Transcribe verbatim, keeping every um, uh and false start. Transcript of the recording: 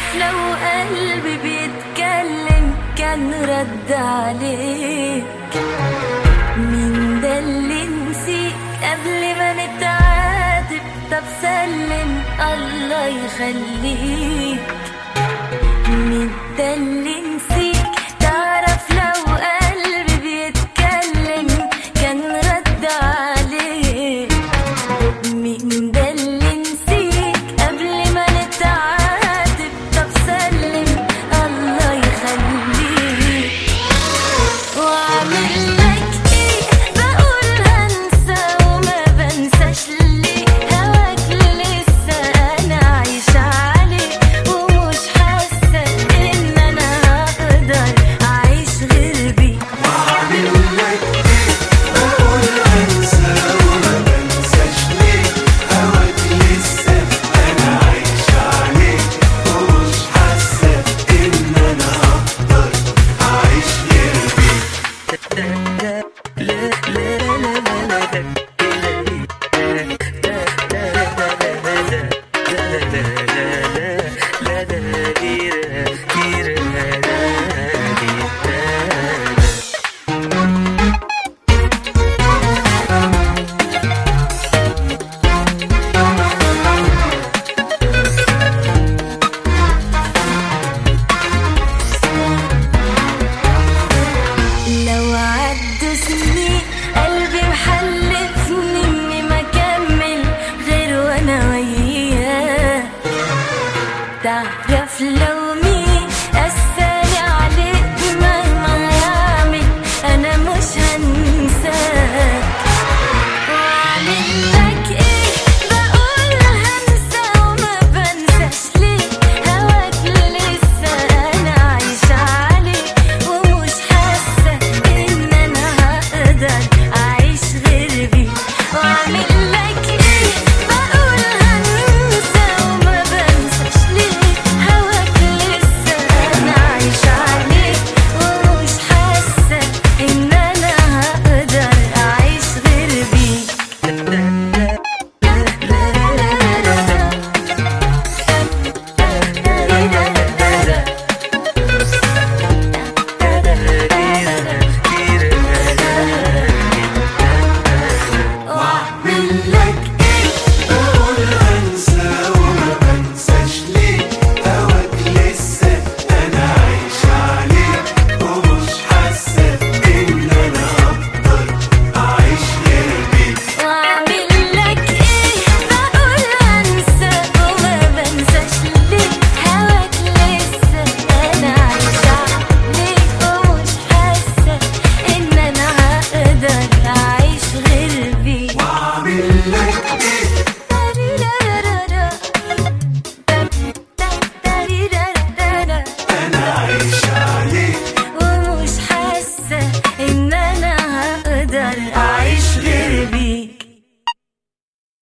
لو قلبي بيتكلم كان رد عليك. مين ده اللي نسيك قبل ما نتعاتب؟ طب سلم الله يخليك. مين ده اللي نسيك؟ تعرف لو قلبي بيتكلم كان رد عليك. مين ده اللي نسيك قبل ما نتعاتب؟ طب سلم الله يخليك. واعمل لك ايه؟ بقول هنسى وما بنساش ليه. هواك لسه انا عايشة عليه ومش حاسة ان انا هقدر اعيش غير بيه. واعمل لك ايه؟ بقول هنسى وما بنساش ليه. هواك لسه انا عايشة عليه ومش حاسة ان انا هقدر اعيش غير بيه. لو عدوا سنين قلبي محلفني اني ما اكمل غير وانا وياه. تعرف لو